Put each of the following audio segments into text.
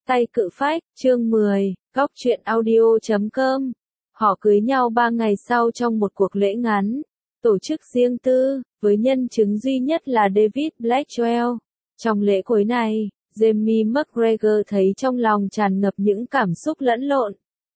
Tay cự phách, chương 10, góc truyện audio.com. Họ cưới nhau 3 ngày sau trong một cuộc lễ ngắn, tổ chức riêng tư, với nhân chứng duy nhất là David Blackwell. Trong lễ cưới này, Jamie McGregor thấy trong lòng tràn ngập những cảm xúc lẫn lộn.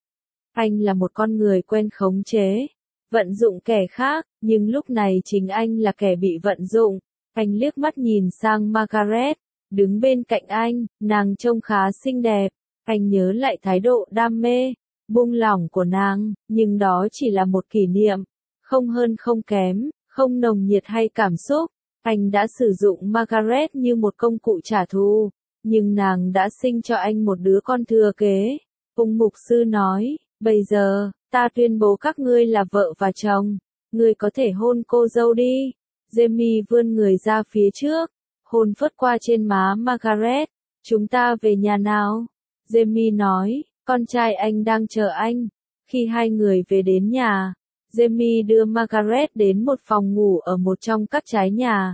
Anh là một con người quen khống chế, vận dụng kẻ khác, nhưng lúc này chính anh là kẻ bị vận dụng. Anh liếc mắt nhìn sang Margaret, đứng bên cạnh anh, nàng trông khá xinh đẹp. Anh nhớ lại thái độ đam mê, buông lỏng của nàng, nhưng đó chỉ là một kỷ niệm, không hơn không kém, không nồng nhiệt hay cảm xúc. Anh đã sử dụng Margaret như một công cụ trả thù, nhưng nàng đã sinh cho anh một đứa con thừa kế. Ông mục sư nói, bây giờ, ta tuyên bố các ngươi là vợ và chồng, ngươi có thể hôn cô dâu đi. Jamie vươn người ra phía trước, hôn phớt qua trên má Margaret. Chúng ta về nhà nào? Jamie nói, con trai anh đang chờ anh. Khi hai người về đến nhà, Jamie đưa Margaret đến một phòng ngủ ở một trong các trái nhà.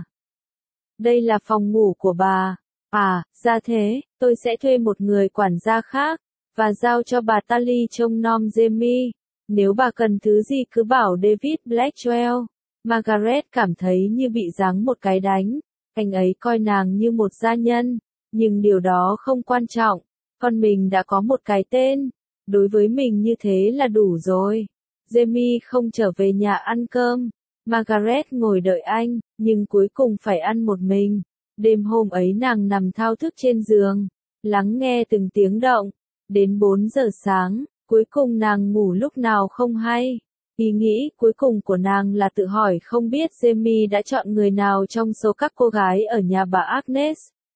Đây là phòng ngủ của bà. À, ra thế, tôi sẽ thuê một người quản gia khác, và giao cho bà Tally trông nom Jamie. Nếu bà cần thứ gì cứ bảo David Blackwell. Margaret cảm thấy như bị giáng một cái đánh. Anh ấy coi nàng như một gia nhân, nhưng điều đó không quan trọng. Con mình đã có một cái tên, đối với mình như thế là đủ rồi. Jamie không trở về nhà ăn cơm. Margaret ngồi đợi anh, nhưng cuối cùng phải ăn một mình. Đêm hôm ấy nàng nằm thao thức trên giường, lắng nghe từng tiếng động. Đến 4 giờ sáng, cuối cùng nàng ngủ lúc nào không hay. Ý nghĩ cuối cùng của nàng là tự hỏi không biết Jamie đã chọn người nào trong số các cô gái ở nhà bà Agnes.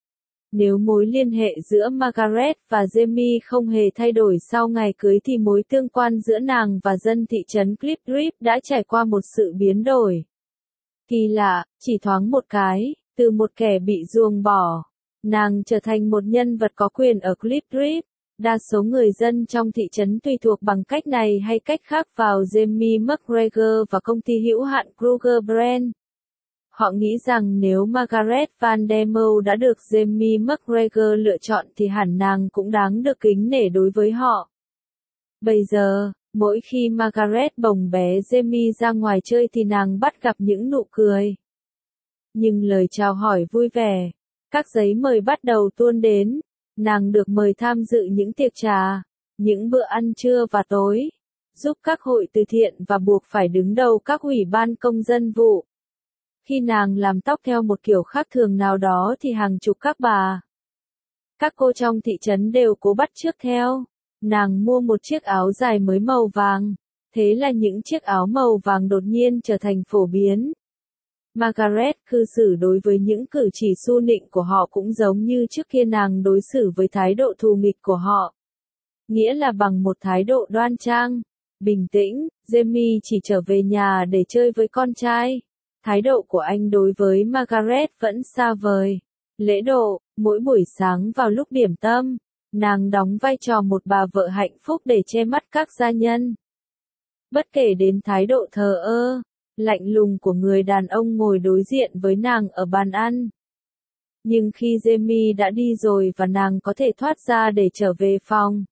Nếu mối liên hệ giữa Margaret và Jamie không hề thay đổi sau ngày cưới thì mối tương quan giữa nàng và dân thị trấn Clipdrip đã trải qua một sự biến đổi. Kỳ lạ, chỉ thoáng một cái, từ một kẻ bị ruồng bỏ, nàng trở thành một nhân vật có quyền ở Clipdrip. Đa số người dân trong thị trấn tùy thuộc bằng cách này hay cách khác vào Jamie McGregor và công ty hữu hạn Kruger Brand. Họ nghĩ rằng nếu Margaret Van der Moel đã được Jamie McGregor lựa chọn thì hẳn nàng cũng đáng được kính nể đối với họ. Bây giờ, mỗi khi Margaret bồng bé Jamie ra ngoài chơi thì nàng bắt gặp những nụ cười. Nhưng lời chào hỏi vui vẻ, các giấy mời bắt đầu tuôn đến. Nàng được mời tham dự những tiệc trà, những bữa ăn trưa và tối, giúp các hội từ thiện và buộc phải đứng đầu các ủy ban công dân vụ. Khi nàng làm tóc theo một kiểu khác thường nào đó thì hàng chục các cô trong thị trấn đều cố bắt chước theo. Nàng mua một chiếc áo dài mới màu vàng, thế là những chiếc áo màu vàng đột nhiên trở thành phổ biến. Margaret cư xử đối với những cử chỉ xu nịnh của họ cũng giống như trước kia nàng đối xử với thái độ thù nghịch của họ. Nghĩa là bằng một thái độ đoan trang, bình tĩnh. Jamie chỉ trở về nhà để chơi với con trai. Thái độ của anh đối với Margaret vẫn xa vời. Lễ độ, mỗi buổi sáng vào lúc điểm tâm, nàng đóng vai trò một bà vợ hạnh phúc để che mắt các gia nhân. Bất kể đến thái độ thờ ơ, lạnh lùng của người đàn ông ngồi đối diện với nàng ở bàn ăn. Nhưng khi Jamie đã đi rồi và nàng có thể thoát ra để trở về phòng,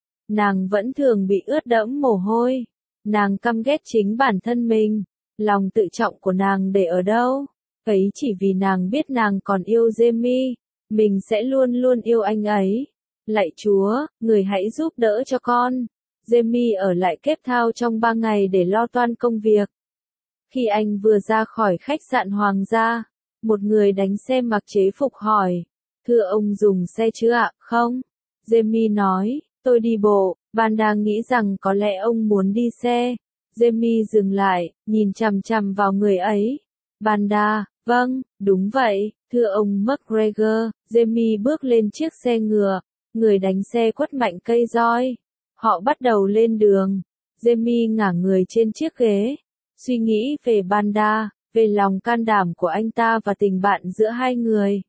nàng vẫn thường bị ướt đẫm mồ hôi. Nàng căm ghét chính bản thân mình. Lòng tự trọng của nàng để ở đâu? Ấy chỉ vì nàng biết nàng còn yêu Jamie. Mình sẽ luôn luôn yêu anh ấy. Lạy Chúa, người hãy giúp đỡ cho con. Jamie ở lại Cape Town trong 3 ngày để lo toan công việc. Khi anh vừa ra khỏi khách sạn hoàng gia, một người đánh xe mặc chế phục hỏi, thưa ông dùng xe chứ ạ? Không. Jamie nói, tôi đi bộ. Banda nghĩ rằng có lẽ ông muốn đi xe. Jamie dừng lại, nhìn chằm chằm vào người ấy. Banda, vâng, đúng vậy, thưa ông McGregor. Jamie bước lên chiếc xe ngựa, người đánh xe quất mạnh cây roi. Họ bắt đầu lên đường. Jamie ngả người trên chiếc ghế, suy nghĩ về Banda, về lòng can đảm của anh ta và tình bạn giữa hai người.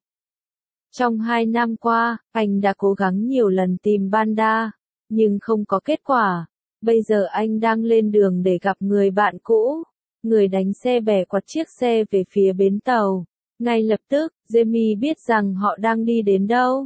Trong 2 năm qua, anh đã cố gắng nhiều lần tìm Banda, nhưng không có kết quả. Bây giờ anh đang lên đường để gặp người bạn cũ. Người đánh xe bẻ quạt chiếc xe về phía bến tàu. Ngay lập tức, Jamie biết rằng họ đang đi đến đâu.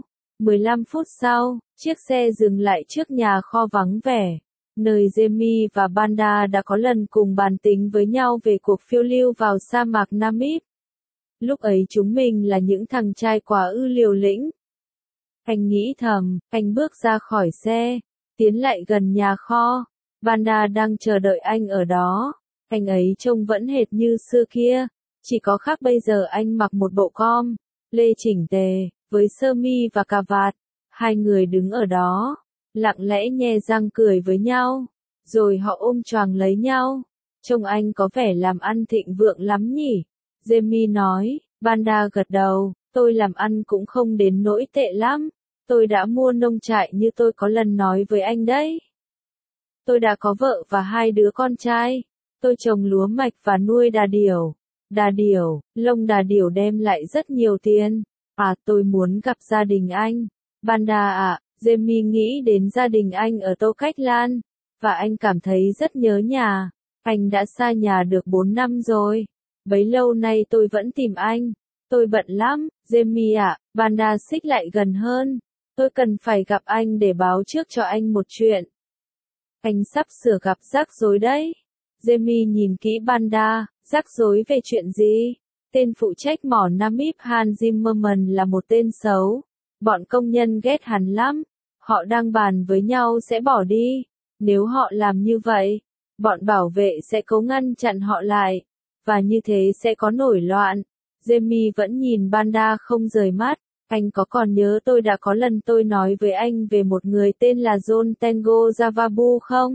15 phút sau, chiếc xe dừng lại trước nhà kho vắng vẻ, nơi Jamie và Banda đã có lần cùng bàn tính với nhau về cuộc phiêu lưu vào sa mạc Namib. Lúc ấy chúng mình là những thằng trai quá ư liều lĩnh. Anh nghĩ thầm, anh bước ra khỏi xe, tiến lại gần nhà kho. Banda đang chờ đợi anh ở đó. Anh ấy trông vẫn hệt như xưa kia, chỉ có khác bây giờ anh mặc một bộ com lê chỉnh tề, với sơ mi và cà vạt. Hai người đứng ở đó, lặng lẽ nhe răng cười với nhau, rồi họ ôm choàng lấy nhau. Trông anh có vẻ làm ăn thịnh vượng lắm nhỉ? Jamie nói. Banda gật đầu, tôi làm ăn cũng không đến nỗi tệ lắm. Tôi đã mua nông trại như tôi có lần nói với anh đấy. Tôi đã có vợ và 2 đứa con trai. Tôi trồng lúa mạch và nuôi đà điểu. Đà điểu, lông đà điểu đem lại rất nhiều tiền. À, tôi muốn gặp gia đình anh. Banda ạ, Jamie nghĩ đến gia đình anh ở Tô Cách Lan, và anh cảm thấy rất nhớ nhà. Anh đã xa nhà được 4 năm rồi. Bấy lâu nay tôi vẫn tìm anh. Tôi bận lắm, Jamie ạ. Banda xích lại gần hơn. Tôi cần phải gặp anh để báo trước cho anh một chuyện. Anh sắp sửa gặp rắc rối đấy. Jamie nhìn kỹ Banda. Rắc rối về chuyện gì? Tên phụ trách mỏ Namib Han Zimmerman là một tên xấu. Bọn công nhân ghét hắn lắm. Họ đang bàn với nhau sẽ bỏ đi. Nếu họ làm như vậy, bọn bảo vệ sẽ cố ngăn chặn họ lại. Và như thế sẽ có nổi loạn. Jamie vẫn nhìn Banda không rời mắt. Anh có còn nhớ tôi đã có lần tôi nói với anh về một người tên là John Tengo Javabu không?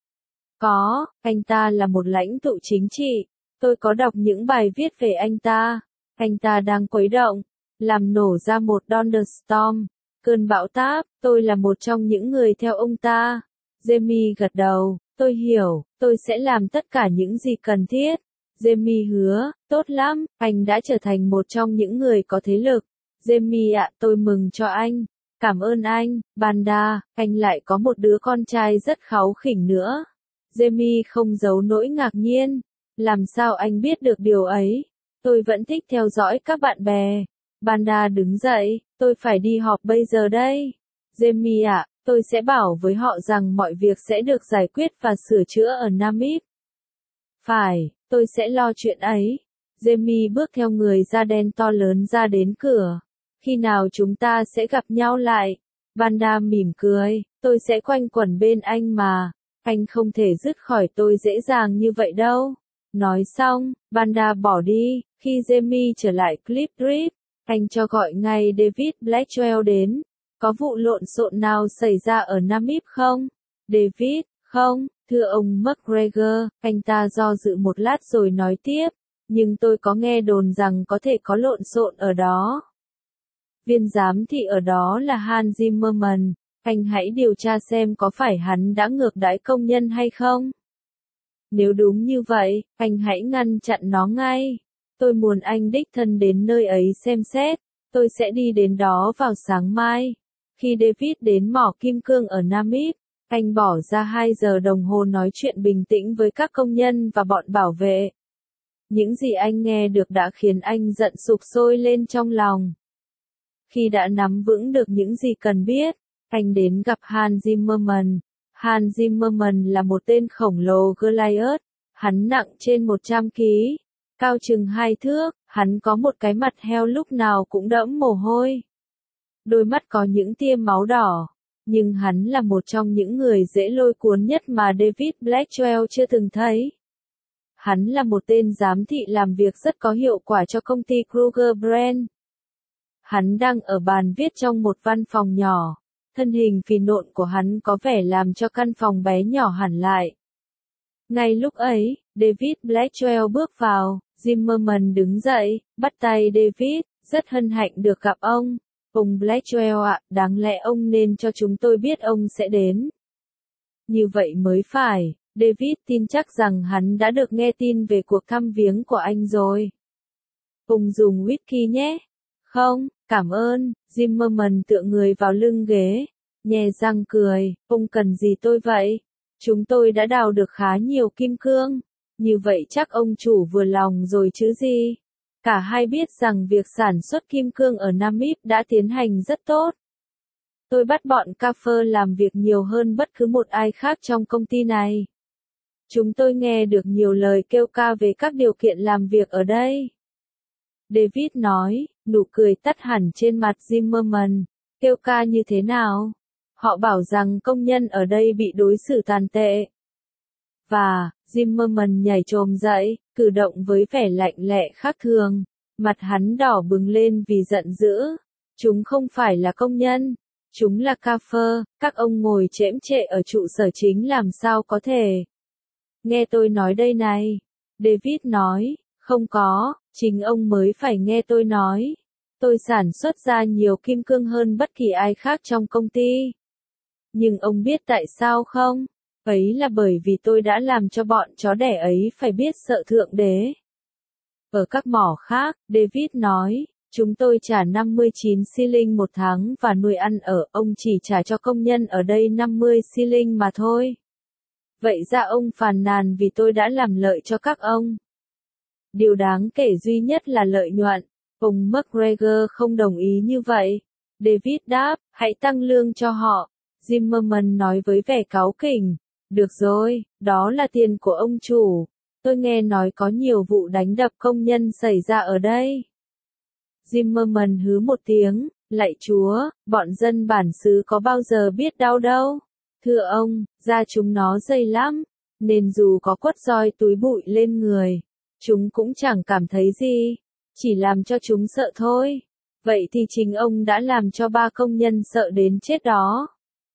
Có, anh ta là một lãnh tụ chính trị. Tôi có đọc những bài viết về anh ta. Anh ta đang khuấy động, làm nổ ra một thunderstorm, cơn bão táp. Tôi là một trong những người theo ông ta. Jamie gật đầu, tôi hiểu, tôi sẽ làm tất cả những gì cần thiết. Jamie hứa, tốt lắm, anh đã trở thành một trong những người có thế lực. Jamie ạ, tôi mừng cho anh. Cảm ơn anh, Banda, anh lại có một đứa con trai rất kháu khỉnh nữa. Jamie không giấu nỗi ngạc nhiên. Làm sao anh biết được điều ấy? Tôi vẫn thích theo dõi các bạn bè. Banda đứng dậy, tôi phải đi họp bây giờ đây. Jamie ạ, tôi sẽ bảo với họ rằng mọi việc sẽ được giải quyết và sửa chữa ở Namib. Phải, tôi sẽ lo chuyện ấy. Jamie bước theo người da đen to lớn ra đến cửa. Khi nào chúng ta sẽ gặp nhau lại? Banda mỉm cười, tôi sẽ quanh quẩn bên anh mà. Anh không thể dứt khỏi tôi dễ dàng như vậy đâu. Nói xong, Banda bỏ đi. Khi Jamie trở lại Cliff Reef, anh cho gọi ngay David Blackwell đến. Có vụ lộn xộn nào xảy ra ở Namib không? David, không, thưa ông McGregor. Anh ta do dự một lát rồi nói tiếp. Nhưng tôi có nghe đồn rằng có thể có lộn xộn ở đó. Viên giám thị ở đó là Han Zimmerman. Anh hãy điều tra xem có phải hắn đã ngược đãi công nhân hay không. Nếu đúng như vậy, anh hãy ngăn chặn nó ngay. Tôi muốn anh đích thân đến nơi ấy xem xét. Tôi sẽ đi đến đó vào sáng mai. Khi David đến mỏ kim cương ở Namib, anh bỏ ra 2 giờ đồng hồ nói chuyện bình tĩnh với các công nhân và bọn bảo vệ. Những gì anh nghe được đã khiến anh giận sục sôi lên trong lòng. Khi đã nắm vững được những gì cần biết, anh đến gặp Han Zimmerman. Han Zimmerman là một tên khổng lồ Goliath. Hắn nặng trên 100 kg, cao chừng 2 thước, hắn có một cái mặt heo lúc nào cũng đẫm mồ hôi. Đôi mắt có những tia máu đỏ, nhưng hắn là một trong những người dễ lôi cuốn nhất mà David Blackwell chưa từng thấy. Hắn là một tên giám thị làm việc rất có hiệu quả cho công ty Kruger Brand. Hắn đang ở bàn viết trong một văn phòng nhỏ. Thân hình phì nộn của hắn có vẻ làm cho căn phòng bé nhỏ hẳn lại. Ngay lúc ấy, David Blackwell bước vào. Zimmerman đứng dậy, bắt tay David, rất hân hạnh được gặp ông. Ông Blackwell ạ, đáng lẽ ông nên cho chúng tôi biết ông sẽ đến. Như vậy mới phải, David tin chắc rằng hắn đã được nghe tin về cuộc thăm viếng của anh rồi. Ông dùng whisky nhé. Không, cảm ơn. Zimmerman tựa người vào lưng ghế, nhe răng cười. Ông cần gì tôi vậy? Chúng tôi đã đào được khá nhiều kim cương. Như vậy chắc ông chủ vừa lòng rồi chứ gì? Cả hai biết rằng việc sản xuất kim cương ở Namib đã tiến hành rất tốt. Tôi bắt bọn Carver làm việc nhiều hơn bất cứ một ai khác trong công ty này. Chúng tôi nghe được nhiều lời kêu ca về các điều kiện làm việc ở đây. David nói, nụ cười tắt hẳn trên mặt Zimmerman. Kêu ca như thế nào? Họ bảo rằng công nhân ở đây bị đối xử tàn tệ. Và, Zimmerman nhảy chồm dậy, cử động với vẻ lạnh lẽ khác thường. Mặt hắn đỏ bừng lên vì giận dữ. Chúng không phải là công nhân. Chúng là Carver, các ông ngồi chễm chệ ở trụ sở chính làm sao có thể. Nghe tôi nói đây này. David nói, không có, chính ông mới phải nghe tôi nói. Tôi sản xuất ra nhiều kim cương hơn bất kỳ ai khác trong công ty. Nhưng ông biết tại sao không? Ấy là bởi vì tôi đã làm cho bọn chó đẻ ấy phải biết sợ Thượng Đế. Ở các mỏ khác, David nói, chúng tôi trả 59 xi-linh một tháng và nuôi ăn ở, ông chỉ trả cho công nhân ở đây 50 xi-linh mà thôi. Vậy ra ông phàn nàn vì tôi đã làm lợi cho các ông. Điều đáng kể duy nhất là lợi nhuận. Ông McGregor không đồng ý như vậy. David đáp, hãy tăng lương cho họ. Zimmerman nói với vẻ cáu kỉnh. Được rồi, đó là tiền của ông chủ. Tôi nghe nói có nhiều vụ đánh đập công nhân xảy ra ở đây. Zimmerman hứ một tiếng, lạy Chúa, bọn dân bản xứ có bao giờ biết đau đâu. Thưa ông, da chúng nó dày lắm, nên dù có quất roi túi bụi lên người, chúng cũng chẳng cảm thấy gì, chỉ làm cho chúng sợ thôi. Vậy thì chính ông đã làm cho 3 công nhân sợ đến chết đó.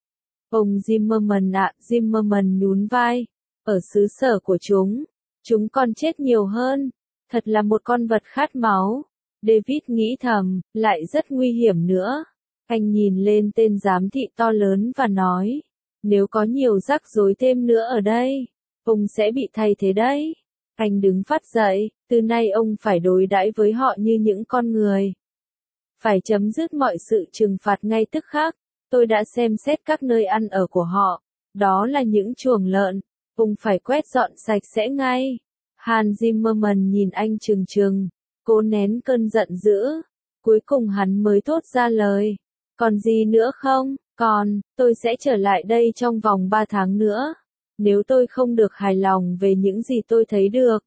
Ông Zimmerman ạ, Zimmerman nhún vai. Ở xứ sở của chúng còn chết nhiều hơn. Thật là một con vật khát máu. David nghĩ thầm, lại rất nguy hiểm nữa. Anh nhìn lên tên giám thị to lớn và nói, nếu có nhiều rắc rối thêm nữa ở đây, ông sẽ bị thay thế đấy. Anh đứng phát dậy, từ nay ông phải đối đãi với họ như những con người. Phải chấm dứt mọi sự trừng phạt ngay tức khắc. Tôi đã xem xét các nơi ăn ở của họ. Đó là những chuồng lợn. Ông phải quét dọn sạch sẽ ngay. Hans Zimmerman nhìn anh trừng trừng, cố nén cơn giận dữ. Cuối cùng hắn mới thốt ra lời. Còn gì nữa không? Còn, tôi sẽ trở lại đây trong vòng 3 tháng nữa. Nếu tôi không được hài lòng về những gì tôi thấy được,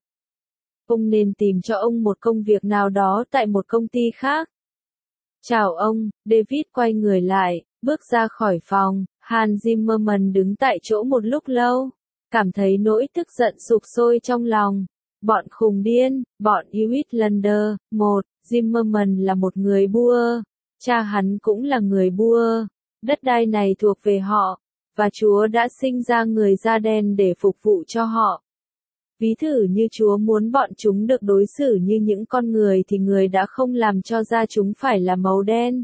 ông nên tìm cho ông một công việc nào đó tại một công ty khác. Chào ông, David quay người lại, bước ra khỏi phòng. Hans Zimmerman đứng tại chỗ một lúc lâu, cảm thấy nỗi tức giận sục sôi trong lòng. Bọn khùng điên, bọn Uitlander. Zimmerman là một người Boer, cha hắn cũng là người Boer. Đất đai này thuộc về họ, và Chúa đã sinh ra người da đen để phục vụ cho họ. Ví thử như Chúa muốn bọn chúng được đối xử như những con người thì người đã không làm cho da chúng phải là màu đen.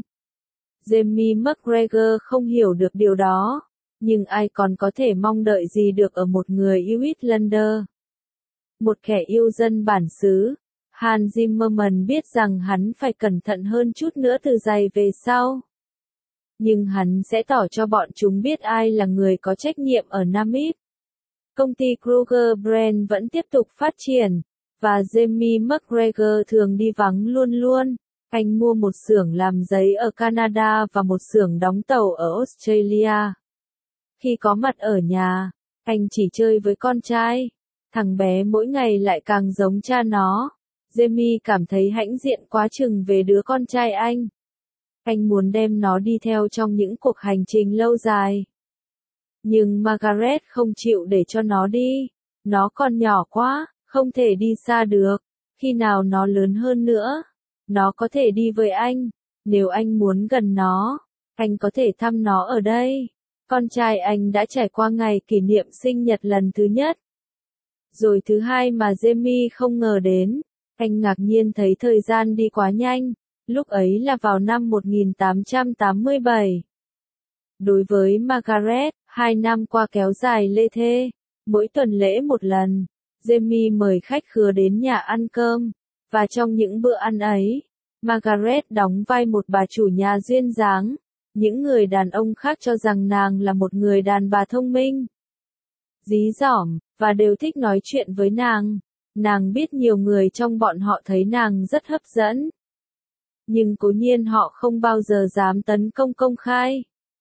Jamie McGregor không hiểu được điều đó, nhưng ai còn có thể mong đợi gì được ở một người Uitlander. Một kẻ yêu dân bản xứ. Hans Zimmerman biết rằng hắn phải cẩn thận hơn chút nữa từ giày về sau. Nhưng hắn sẽ tỏ cho bọn chúng biết ai là người có trách nhiệm ở Namib. Công ty Kruger Brand vẫn tiếp tục phát triển, và Jamie McGregor thường đi vắng luôn luôn. Anh mua một xưởng làm giấy ở Canada và một xưởng đóng tàu ở Australia. Khi có mặt ở nhà, anh chỉ chơi với con trai. Thằng bé mỗi ngày lại càng giống cha nó. Jamie cảm thấy hãnh diện quá chừng về đứa con trai anh. Anh muốn đem nó đi theo trong những cuộc hành trình lâu dài. Nhưng Margaret không chịu để cho nó đi. Nó còn nhỏ quá, không thể đi xa được. Khi nào nó lớn hơn nữa, nó có thể đi với anh. Nếu anh muốn gần nó, anh có thể thăm nó ở đây. Con trai anh đã trải qua ngày kỷ niệm sinh nhật lần thứ nhất. Rồi thứ hai mà Jamie không ngờ đến. Anh ngạc nhiên thấy thời gian đi quá nhanh. Lúc ấy là vào năm 1887. Đối với Margaret, 2 năm qua kéo dài lê thê. Mỗi tuần lễ một lần, Jamie mời khách khứa đến nhà ăn cơm. Và trong những bữa ăn ấy, Margaret đóng vai một bà chủ nhà duyên dáng. Những người đàn ông khác cho rằng nàng là một người đàn bà thông minh, dí dỏm, và đều thích nói chuyện với nàng. Nàng biết nhiều người trong bọn họ thấy nàng rất hấp dẫn. Nhưng cố nhiên họ không bao giờ dám tấn công công khai.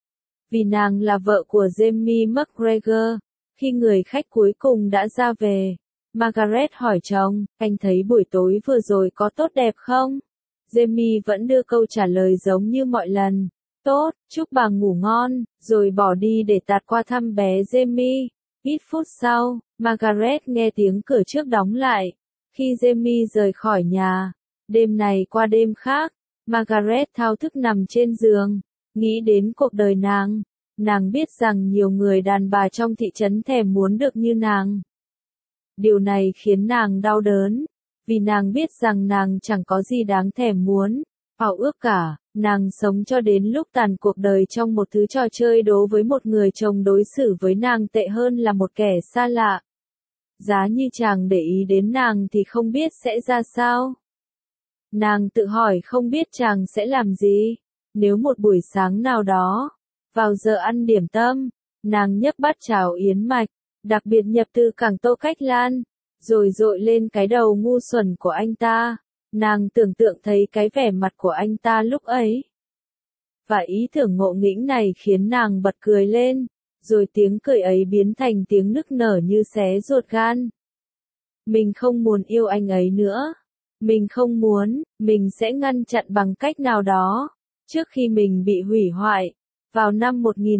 vì nàng là vợ của Jamie McGregor. Khi người khách cuối cùng đã ra về, Margaret hỏi chồng, anh thấy buổi tối vừa rồi có tốt đẹp không? Jamie vẫn đưa câu trả lời giống như mọi lần. Tốt, chúc bà ngủ ngon, rồi bỏ đi để tạt qua thăm bé Jamie. Ít phút sau, Margaret nghe tiếng cửa trước đóng lại. Khi Jamie rời khỏi nhà, đêm này qua đêm khác, Margaret thao thức nằm trên giường, nghĩ đến cuộc đời nàng. Nàng biết rằng nhiều người đàn bà trong thị trấn thèm muốn được như nàng. Điều này khiến nàng đau đớn, vì nàng biết rằng nàng chẳng có gì đáng thèm muốn, ao ước cả. Nàng sống cho đến lúc tàn cuộc đời trong một thứ trò chơi đố với một người chồng đối xử với nàng tệ hơn là một kẻ xa lạ. Giá như chàng để ý đến nàng thì không biết sẽ ra sao. Nàng tự hỏi không biết chàng sẽ làm gì. Nếu một buổi sáng nào đó, vào giờ ăn điểm tâm, nàng nhấc bát cháo yến mạch, đặc biệt nhập từ Cảng Tô Cách Lan, rồi dội lên cái đầu ngu xuẩn của anh ta. Nàng tưởng tượng thấy cái vẻ mặt của anh ta lúc ấy. Và ý tưởng ngộ nghĩnh này khiến nàng bật cười lên, rồi tiếng cười ấy biến thành tiếng nức nở như xé ruột gan. Mình không muốn yêu anh ấy nữa. Mình không muốn, mình sẽ ngăn chặn bằng cách nào đó. Trước khi mình bị hủy hoại, vào năm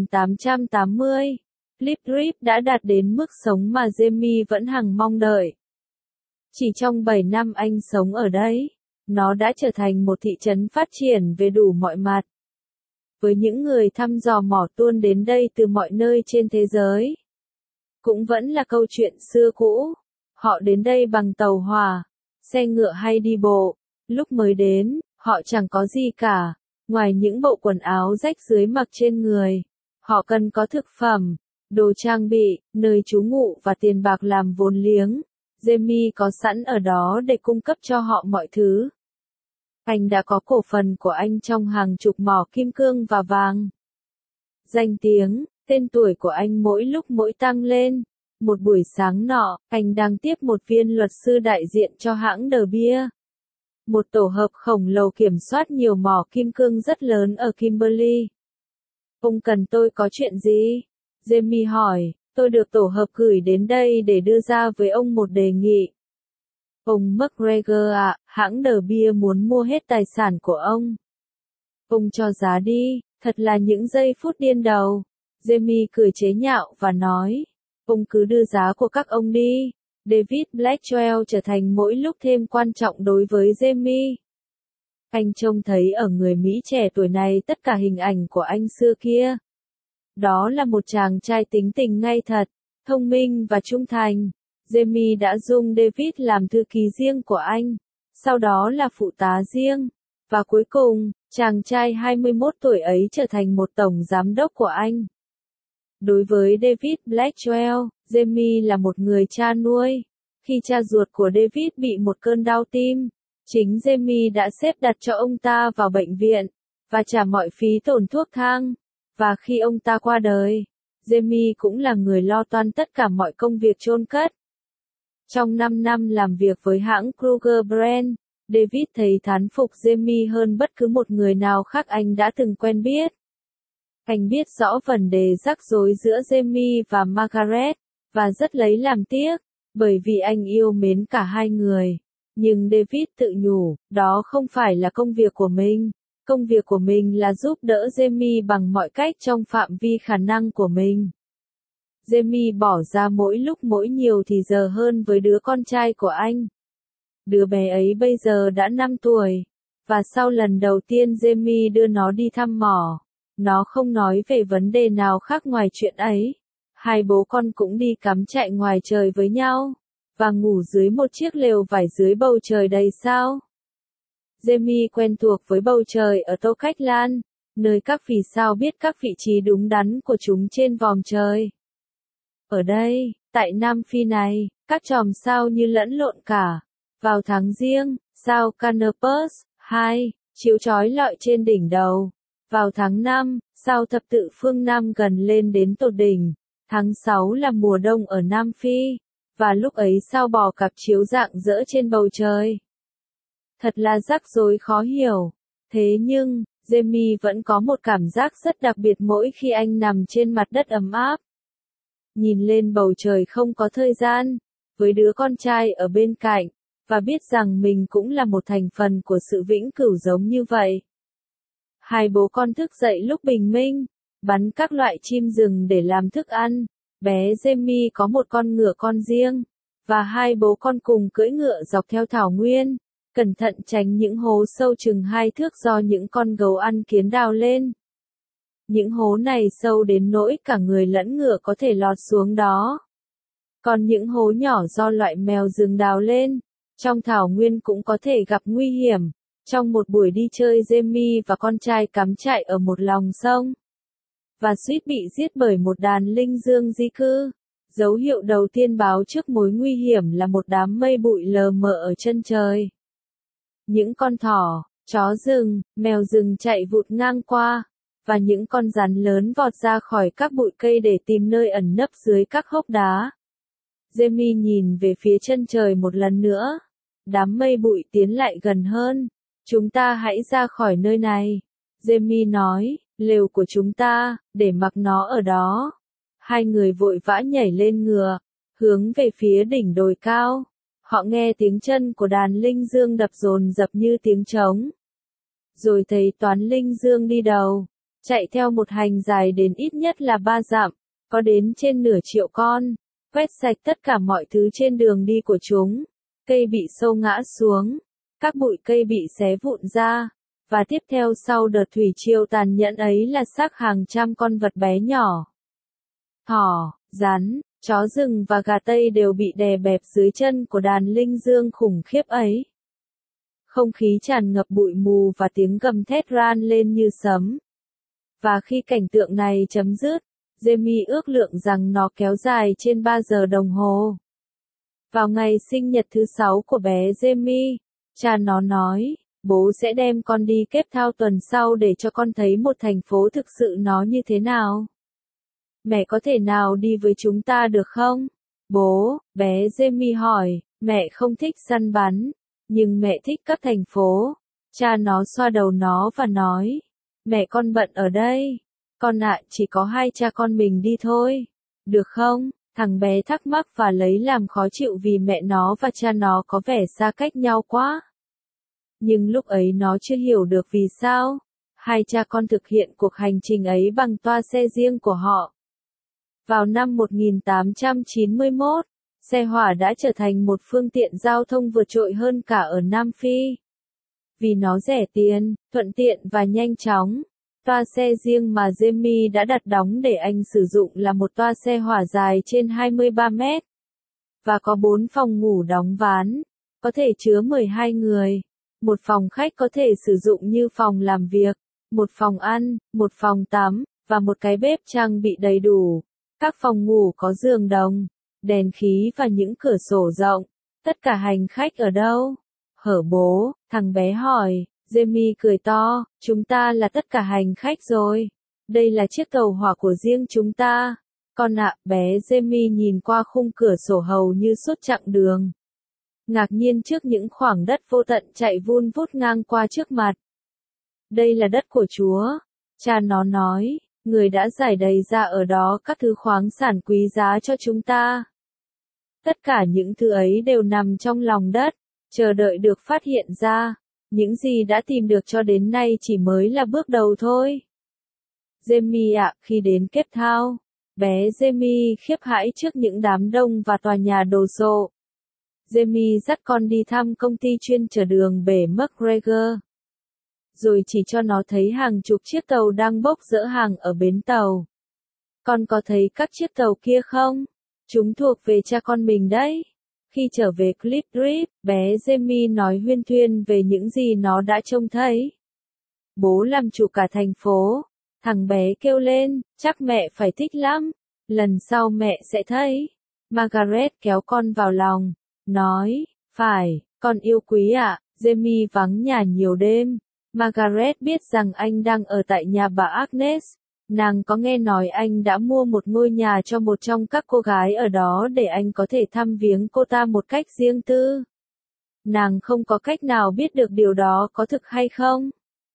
1880, Flip Trip đã đạt đến mức sống mà Jamie vẫn hằng mong đợi. Chỉ trong 7 năm anh sống ở đấy, nó đã trở thành một thị trấn phát triển về đủ mọi mặt. Với những người thăm dò mỏ tuôn đến đây từ mọi nơi trên thế giới. Cũng vẫn là câu chuyện xưa cũ. Họ đến đây bằng tàu hỏa, xe ngựa hay đi bộ. Lúc mới đến, họ chẳng có gì cả, ngoài những bộ quần áo rách rưới mặc trên người. Họ cần có thực phẩm, đồ trang bị, nơi trú ngụ và tiền bạc làm vốn liếng. Jamie có sẵn ở đó để cung cấp cho họ mọi thứ. Anh đã có cổ phần của anh trong hàng chục mỏ kim cương và vàng. Danh tiếng, tên tuổi của anh mỗi lúc mỗi tăng lên. Một buổi sáng nọ, anh đang tiếp một viên luật sư đại diện cho hãng De Beers. Một tổ hợp khổng lồ kiểm soát nhiều mỏ kim cương rất lớn ở Kimberley. Ông cần tôi có chuyện gì? Jamie hỏi, tôi được tổ hợp gửi đến đây để đưa ra với ông một đề nghị. Ông McGregor ạ, hãng De Beers muốn mua hết tài sản của ông. Ông cho giá đi, thật là những giây phút điên đầu. Jamie cười chế nhạo và nói, ông cứ đưa giá của các ông đi. David Blackwell trở thành mỗi lúc thêm quan trọng đối với Jamie. Anh trông thấy ở người Mỹ trẻ tuổi này tất cả hình ảnh của anh xưa kia. Đó là một chàng trai tính tình ngay thật, thông minh và trung thành. Jamie đã dùng David làm thư ký riêng của anh, sau đó là phụ tá riêng, và cuối cùng, chàng trai 21 tuổi ấy trở thành một tổng giám đốc của anh. Đối với David Blackwell, Jamie là một người cha nuôi. Khi cha ruột của David bị một cơn đau tim, chính Jamie đã xếp đặt cho ông ta vào bệnh viện, và trả mọi phí tổn thuốc thang. Và khi ông ta qua đời, Jamie cũng là người lo toan tất cả mọi công việc chôn cất. Trong 5 năm làm việc với hãng Kruger Brand, David thấy thán phục Jamie hơn bất cứ một người nào khác anh đã từng quen biết. Anh biết rõ vấn đề rắc rối giữa Jamie và Margaret, và rất lấy làm tiếc, bởi vì anh yêu mến cả hai người. Nhưng David tự nhủ, đó không phải là công việc của mình. Công việc của mình là giúp đỡ Jamie bằng mọi cách trong phạm vi khả năng của mình. Jamie bỏ ra mỗi lúc mỗi nhiều thì giờ hơn với đứa con trai của anh. Đứa bé ấy bây giờ đã 5 tuổi, và sau lần đầu tiên Jamie đưa nó đi thăm mỏ, nó không nói về vấn đề nào khác ngoài chuyện ấy. Hai bố con cũng đi cắm trại ngoài trời với nhau, và ngủ dưới một chiếc lều vải dưới bầu trời đầy sao. Jamie quen thuộc với bầu trời ở Tô Cách Lan, nơi các vì sao biết các vị trí đúng đắn của chúng trên vòm trời. Ở đây, tại Nam Phi này, các chòm sao như lẫn lộn cả. Vào tháng Giêng, sao Canopus 2 chiếu chói lọi trên đỉnh đầu. Vào tháng 5, sao thập tự phương Nam gần lên đến tột đỉnh. Tháng 6 là mùa đông ở Nam Phi, và lúc ấy sao bò cặp chiếu rạng rỡ trên bầu trời. Thật là rắc rối khó hiểu. Thế nhưng, Jamie vẫn có một cảm giác rất đặc biệt mỗi khi anh nằm trên mặt đất ấm áp. Nhìn lên bầu trời không có thời gian, với đứa con trai ở bên cạnh, và biết rằng mình cũng là một thành phần của sự vĩnh cửu giống như vậy. Hai bố con thức dậy lúc bình minh, bắn các loại chim rừng để làm thức ăn. Bé Jamie có một con ngựa con riêng, và hai bố con cùng cưỡi ngựa dọc theo thảo nguyên, cẩn thận tránh những hố sâu chừng 2 thước do những con gấu ăn kiến đào lên. Những hố này sâu đến nỗi cả người lẫn ngựa có thể lọt xuống đó. Còn những hố nhỏ do loại mèo rừng đào lên, trong thảo nguyên cũng có thể gặp nguy hiểm. Trong một buổi đi chơi, Jamie và con trai cắm trại ở một lòng sông, và suýt bị giết bởi một đàn linh dương di cư. Dấu hiệu đầu tiên báo trước mối nguy hiểm là một đám mây bụi lờ mờ ở chân trời. Những con thỏ, chó rừng, mèo rừng chạy vụt ngang qua, và những con rắn lớn vọt ra khỏi các bụi cây để tìm nơi ẩn nấp dưới các hốc đá. Jamie nhìn về phía chân trời một lần nữa. Đám mây bụi tiến lại gần hơn. Chúng ta hãy ra khỏi nơi này. Jamie nói, lều của chúng ta, để mặc nó ở đó. Hai người vội vã nhảy lên ngựa, hướng về phía đỉnh đồi cao. Họ nghe tiếng chân của đàn linh dương đập dồn dập như tiếng trống. Rồi thấy toán linh dương đi đầu, chạy theo một hành dài đến ít nhất là 3 dặm, có đến trên nửa triệu con, quét sạch tất cả mọi thứ trên đường đi của chúng. Cây bị sâu ngã xuống, các bụi cây bị xé vụn ra, và tiếp theo sau đợt thủy triều tàn nhẫn ấy là xác hàng trăm con vật bé nhỏ. Thỏ, rắn, chó rừng và gà tây đều bị đè bẹp dưới chân của đàn linh dương khủng khiếp ấy. Không khí tràn ngập bụi mù và tiếng gầm thét ran lên như sấm. Và khi cảnh tượng này chấm dứt, Jamie ước lượng rằng nó kéo dài trên 3 giờ đồng hồ. Vào ngày sinh nhật thứ 6 của bé Jamie, cha nó nói, bố sẽ đem con đi Cape Town tuần sau để cho con thấy một thành phố thực sự nó như thế nào. Mẹ có thể nào đi với chúng ta được không? Bố, bé Jamie hỏi, mẹ không thích săn bắn, nhưng mẹ thích các thành phố. Cha nó xoa đầu nó và nói, mẹ con bận ở đây. Con ạ, chỉ có hai cha con mình đi thôi. Được không? Thằng bé thắc mắc và lấy làm khó chịu vì mẹ nó và cha nó có vẻ xa cách nhau quá. Nhưng lúc ấy nó chưa hiểu được vì sao. Hai cha con thực hiện cuộc hành trình ấy bằng toa xe riêng của họ. Vào năm 1891, xe hỏa đã trở thành một phương tiện giao thông vượt trội hơn cả ở Nam Phi. Vì nó rẻ tiền, thuận tiện và nhanh chóng. Toa xe riêng mà Jamie đã đặt đóng để anh sử dụng là một toa xe hỏa dài trên 23 mét. Và có 4 phòng ngủ đóng ván, có thể chứa 12 người. Một phòng khách có thể sử dụng như phòng làm việc, một phòng ăn, một phòng tắm, và một cái bếp trang bị đầy đủ. Các phòng ngủ có giường đồng, đèn khí và những cửa sổ rộng. Tất cả hành khách ở đâu? Hở bố, thằng bé hỏi. Jamie cười to, chúng ta là tất cả hành khách rồi. Đây là chiếc tàu hỏa của riêng chúng ta. Con ạ, bé Jamie nhìn qua khung cửa sổ hầu như suốt chặng đường. Ngạc nhiên trước những khoảng đất vô tận chạy vun vút ngang qua trước mặt. Đây là đất của Chúa. Cha nó nói, người đã rải đầy ra ở đó các thứ khoáng sản quý giá cho chúng ta. Tất cả những thứ ấy đều nằm trong lòng đất, chờ đợi được phát hiện ra. Những gì đã tìm được cho đến nay chỉ mới là bước đầu thôi. Jamie ạ, khi đến Cape Town, bé Jamie khiếp hãi trước những đám đông và tòa nhà đồ sộ. Jamie dắt con đi thăm công ty chuyên chở đường bể McGregor. Rồi chỉ cho nó thấy hàng chục chiếc tàu đang bốc dỡ hàng ở bến tàu. Con có thấy các chiếc tàu kia không? Chúng thuộc về cha con mình đấy. Khi trở về Cliff Drift, bé Jamie nói huyên thuyên về những gì nó đã trông thấy. Bố làm chủ cả thành phố. Thằng bé kêu lên, chắc mẹ phải thích lắm. Lần sau mẹ sẽ thấy. Margaret kéo con vào lòng. Nói, phải, con yêu quý ạ. Jamie vắng nhà nhiều đêm. Margaret biết rằng anh đang ở tại nhà bà Agnes. Nàng có nghe nói anh đã mua một ngôi nhà cho một trong các cô gái ở đó để anh có thể thăm viếng cô ta một cách riêng tư. Nàng không có cách nào biết được điều đó có thực hay không.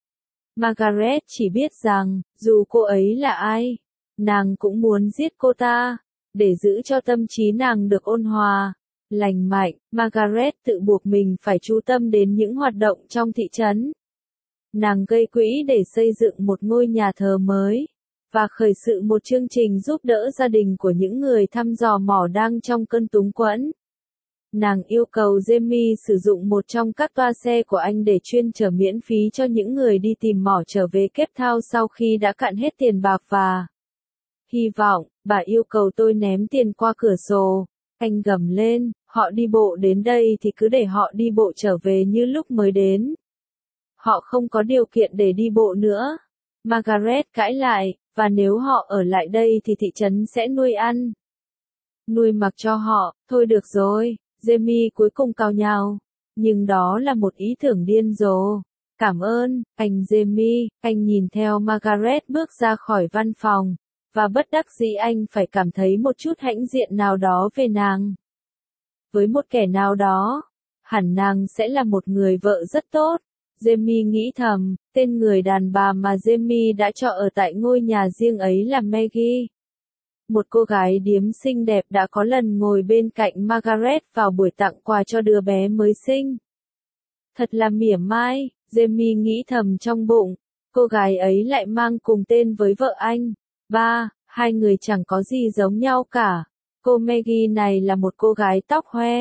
Margaret chỉ biết rằng, dù cô ấy là ai, nàng cũng muốn giết cô ta, để giữ cho tâm trí nàng được ôn hòa, lành mạnh. Margaret tự buộc mình phải chú tâm đến những hoạt động trong thị trấn. Nàng gây quỹ để xây dựng một ngôi nhà thờ mới, và khởi sự một chương trình giúp đỡ gia đình của những người thăm dò mỏ đang trong cơn túng quẫn. Nàng yêu cầu Jamie sử dụng một trong các toa xe của anh để chuyên chở miễn phí cho những người đi tìm mỏ trở về Cape Town sau khi đã cạn hết tiền bạc và hy vọng, bà yêu cầu tôi ném tiền qua cửa sổ. Anh gầm lên, họ đi bộ đến đây thì cứ để họ đi bộ trở về như lúc mới đến. Họ không có điều kiện để đi bộ nữa. Margaret cãi lại, và nếu họ ở lại đây thì thị trấn sẽ nuôi ăn. Nuôi mặc cho họ, thôi được rồi, Jamie cuối cùng cào nhào. Nhưng đó là một ý tưởng điên rồ. Cảm ơn, anh Jamie, anh nhìn theo Margaret bước ra khỏi văn phòng, và bất đắc dĩ anh phải cảm thấy một chút hãnh diện nào đó về nàng. Với một kẻ nào đó, hẳn nàng sẽ là một người vợ rất tốt. Jamie nghĩ thầm, tên người đàn bà mà Jamie đã cho ở tại ngôi nhà riêng ấy là Maggie. Một cô gái điếm xinh đẹp đã có lần ngồi bên cạnh Margaret vào buổi tặng quà cho đứa bé mới sinh. Thật là mỉa mai, Jamie nghĩ thầm trong bụng, cô gái ấy lại mang cùng tên với vợ anh. Hai người chẳng có gì giống nhau cả. Cô Maggie này là một cô gái tóc hoe,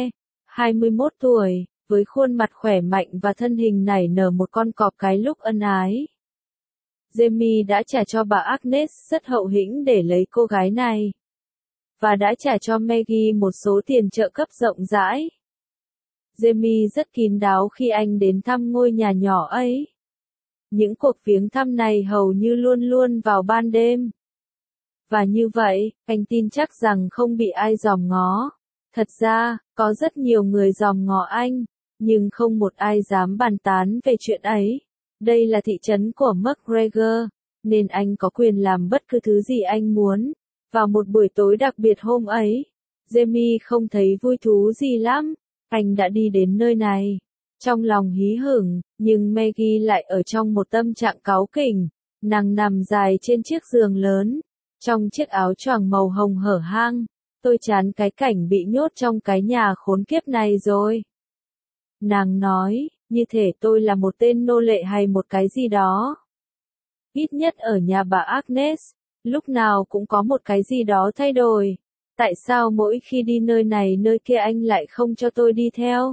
21 tuổi, với khuôn mặt khỏe mạnh và thân hình nảy nở một con cọp cái lúc ân ái. Jamie đã trả cho bà Agnes rất hậu hĩnh để lấy cô gái này, và đã trả cho Maggie một số tiền trợ cấp rộng rãi. Jamie rất kín đáo khi anh đến thăm ngôi nhà nhỏ ấy. Những cuộc viếng thăm này hầu như luôn luôn vào ban đêm. Và như vậy, anh tin chắc rằng không bị ai dòm ngó. Thật ra, có rất nhiều người dòm ngó anh, nhưng không một ai dám bàn tán về chuyện ấy. Đây là thị trấn của McGregor, nên anh có quyền làm bất cứ thứ gì anh muốn. Vào một buổi tối đặc biệt hôm ấy, Jamie không thấy vui thú gì lắm. Anh đã đi đến nơi này, trong lòng hí hửng, nhưng Maggie lại ở trong một tâm trạng cáu kỉnh. Nàng nằm dài trên chiếc giường lớn, trong chiếc áo choàng màu hồng hở hang. Tôi chán cái cảnh bị nhốt trong cái nhà khốn kiếp này rồi. Nàng nói, như thể tôi là một tên nô lệ hay một cái gì đó. Ít nhất ở nhà bà Agnes, lúc nào cũng có một cái gì đó thay đổi. Tại sao mỗi khi đi nơi này nơi kia anh lại không cho tôi đi theo?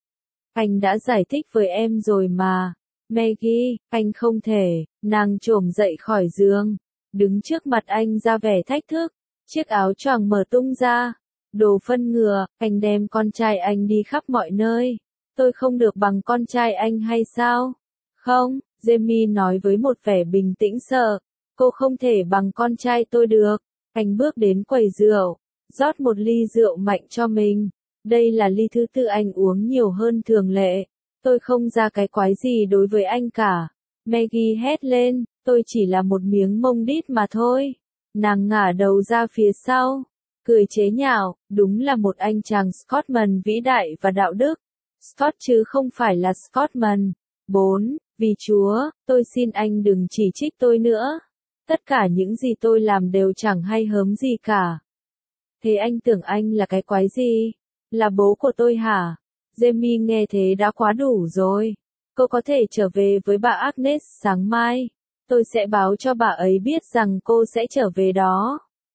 Anh đã giải thích với em rồi mà. Maggie, anh không thể. Nàng chồm dậy khỏi giường, đứng trước mặt anh ra vẻ thách thức. Chiếc áo choàng mở tung ra. Đồ phân ngừa, anh đem con trai anh đi khắp mọi nơi. Tôi không được bằng con trai anh hay sao? Không, Jamie nói với một vẻ bình tĩnh sợ. Cô không thể bằng con trai tôi được. Anh bước đến quầy rượu, rót một ly rượu mạnh cho mình. Đây là ly thứ tư anh uống nhiều hơn thường lệ. Tôi không ra cái quái gì đối với anh cả. Maggie hét lên, tôi chỉ là một miếng mông đít mà thôi. Nàng ngả đầu ra phía sau, cười chế nhạo, đúng là một anh chàng Scotsman vĩ đại và đạo đức. Scott chứ không phải là Scotsman. 4. Vì Chúa, tôi xin anh đừng chỉ trích tôi nữa. Tất cả những gì tôi làm đều chẳng hay hớm gì cả. Thế anh tưởng anh là cái quái gì? Là bố của tôi hả? Jamie nghe thế đã quá đủ rồi. Cô có thể trở về với bà Agnes sáng mai. Tôi sẽ báo cho bà ấy biết rằng cô sẽ trở về đó.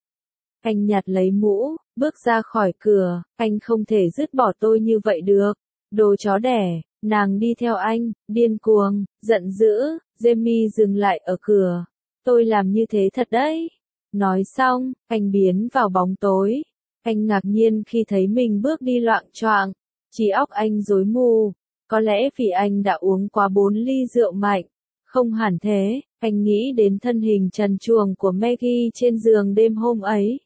Anh nhặt lấy mũ, bước ra khỏi cửa. Anh không thể dứt bỏ tôi như vậy được. Đồ chó đẻ. Nàng đi theo anh, điên cuồng, giận dữ. Jamie dừng lại ở cửa. Tôi làm như thế thật đấy. Nói xong, anh biến vào bóng tối. Anh ngạc nhiên khi thấy mình bước đi loạng choạng. Trí óc anh rối mù. Có lẽ vì anh đã uống quá 4 ly rượu mạnh. Không hẳn thế, anh nghĩ đến thân hình trần truồng của Maggie trên giường đêm hôm ấy.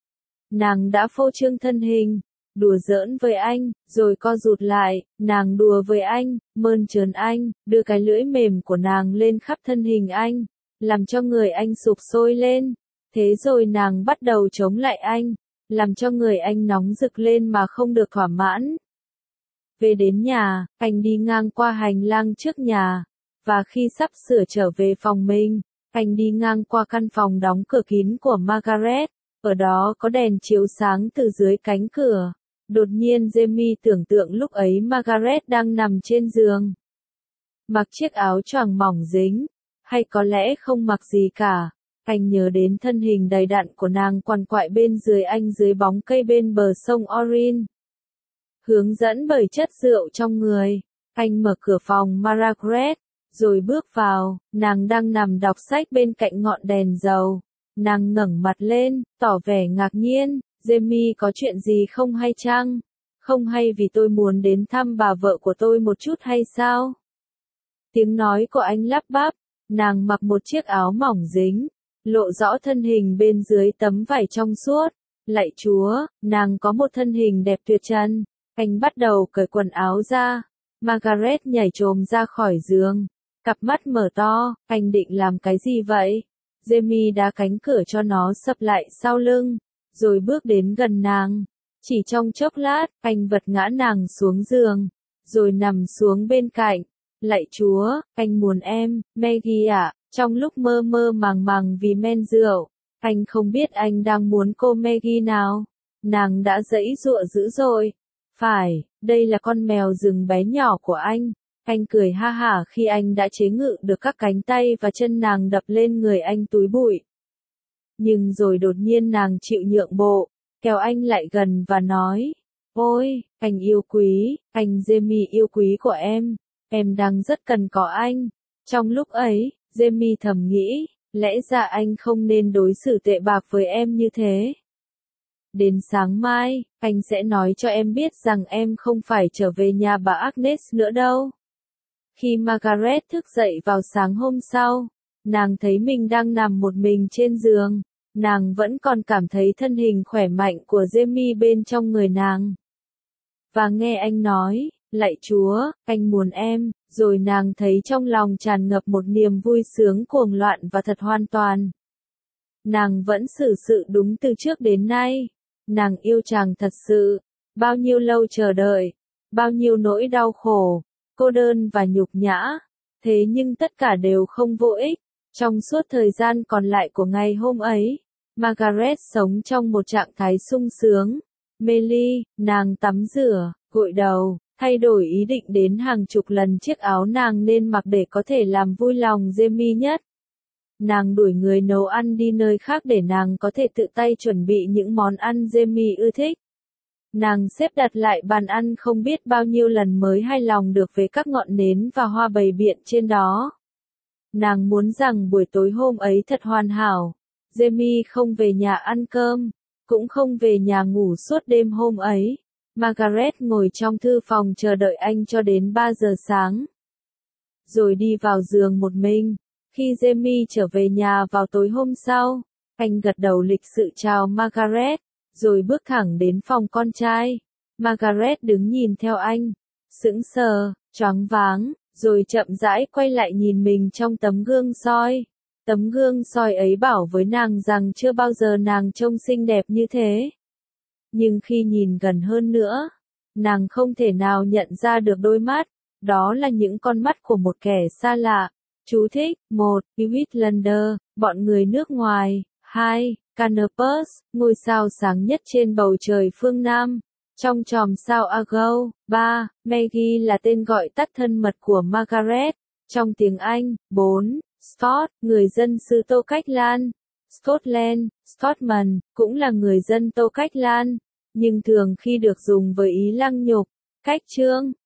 Nàng đã phô trương thân hình, đùa giỡn với anh, rồi co rụt lại, nàng đùa với anh, mơn trớn anh, đưa cái lưỡi mềm của nàng lên khắp thân hình anh, làm cho người anh sụp sôi lên. Thế rồi nàng bắt đầu chống lại anh, làm cho người anh nóng rực lên mà không được thỏa mãn. Về đến nhà, anh đi ngang qua hành lang trước nhà, Và khi sắp sửa trở về phòng mình, anh đi ngang qua căn phòng đóng cửa kín của Margaret. Ở đó có đèn chiếu sáng từ dưới cánh cửa. Đột nhiên Jamie tưởng tượng lúc ấy Margaret đang nằm trên giường. Mặc chiếc áo choàng mỏng dính, hay có lẽ không mặc gì cả. Anh nhớ đến thân hình đầy đặn của nàng quằn quại bên dưới anh dưới bóng cây bên bờ sông Orin. Hướng dẫn bởi chất rượu trong người, anh mở cửa phòng Margaret, rồi bước vào. Nàng đang nằm đọc sách bên cạnh ngọn đèn dầu. Nàng ngẩng mặt lên, tỏ vẻ ngạc nhiên. Jamie, có chuyện gì không hay chăng? Không hay vì tôi muốn đến thăm bà vợ của tôi một chút hay sao? Tiếng nói của anh lắp bắp. Nàng mặc một chiếc áo mỏng dính, lộ rõ thân hình bên dưới tấm vải trong suốt. Lạy Chúa, nàng có một thân hình đẹp tuyệt trần. Anh bắt đầu cởi quần áo ra. Margaret nhảy chồm ra khỏi giường. Cặp mắt mở to, anh định làm cái gì vậy? Jamie đá cánh cửa cho nó sập lại sau lưng, rồi bước đến gần nàng. Chỉ trong chốc lát, anh vật ngã nàng xuống giường, rồi nằm xuống bên cạnh. Lạy Chúa, anh muốn em, Maggie ạ. Trong lúc mơ mơ màng màng vì men rượu, anh không biết anh đang muốn cô Maggie nào. Nàng đã giãy giụa dữ dội. Phải, đây là con mèo rừng bé nhỏ của anh. Anh cười ha hả khi anh đã chế ngự được các cánh tay và chân nàng đập lên người anh túi bụi. Nhưng rồi đột nhiên nàng chịu nhượng bộ, kéo anh lại gần và nói, ôi, anh yêu quý, anh Jamie yêu quý của em đang rất cần có anh. Trong lúc ấy, Jamie thầm nghĩ, lẽ ra anh không nên đối xử tệ bạc với em như thế. Đến sáng mai, anh sẽ nói cho em biết rằng em không phải trở về nhà bà Agnes nữa đâu. Khi Margaret thức dậy vào sáng hôm sau, nàng thấy mình đang nằm một mình trên giường. Nàng vẫn còn cảm thấy thân hình khỏe mạnh của Jamie bên trong người nàng. Và nghe anh nói, lạy Chúa, anh muốn em, rồi nàng thấy trong lòng tràn ngập một niềm vui sướng cuồng loạn và thật hoàn toàn. Nàng vẫn xử sự đúng từ trước đến nay. Nàng yêu chàng thật sự. Bao nhiêu lâu chờ đợi, bao nhiêu nỗi đau khổ, cô đơn và nhục nhã. Thế nhưng tất cả đều không vô ích. Trong suốt thời gian còn lại của ngày hôm ấy, Margaret sống trong một trạng thái sung sướng, mê ly. Nàng tắm rửa, gội đầu, thay đổi ý định đến hàng chục lần chiếc áo nàng nên mặc để có thể làm vui lòng Jamie nhất. Nàng đuổi người nấu ăn đi nơi khác để nàng có thể tự tay chuẩn bị những món ăn Jamie ưa thích. Nàng xếp đặt lại bàn ăn không biết bao nhiêu lần mới hài lòng được về các ngọn nến và hoa bày biện trên đó. Nàng muốn rằng buổi tối hôm ấy thật hoàn hảo. Jamie không về nhà ăn cơm, cũng không về nhà ngủ suốt đêm hôm ấy. Margaret ngồi trong thư phòng chờ đợi anh cho đến 3 giờ sáng. Rồi đi vào giường một mình. Khi Jamie trở về nhà vào tối hôm sau, anh gật đầu lịch sự chào Margaret, rồi bước thẳng đến phòng con trai. Margaret đứng nhìn theo anh, sững sờ, choáng váng, rồi chậm rãi quay lại nhìn mình trong tấm gương soi. Tấm gương soi ấy bảo với nàng rằng chưa bao giờ nàng trông xinh đẹp như thế. Nhưng khi nhìn gần hơn nữa, nàng không thể nào nhận ra được đôi mắt. Đó là những con mắt của một kẻ xa lạ. Chú thích: 1. Queensland, bọn người nước ngoài. 2. Canopus, ngôi sao sáng nhất trên bầu trời phương Nam, trong chòm sao Argo. 3. Maggie là tên gọi tắt thân mật của Margaret, trong tiếng Anh. 4. Scott, người dân xứ Tô Cách Lan, Scotland, Scotman, cũng là người dân Tô Cách Lan, nhưng thường khi được dùng với ý lăng nhục, cách trương.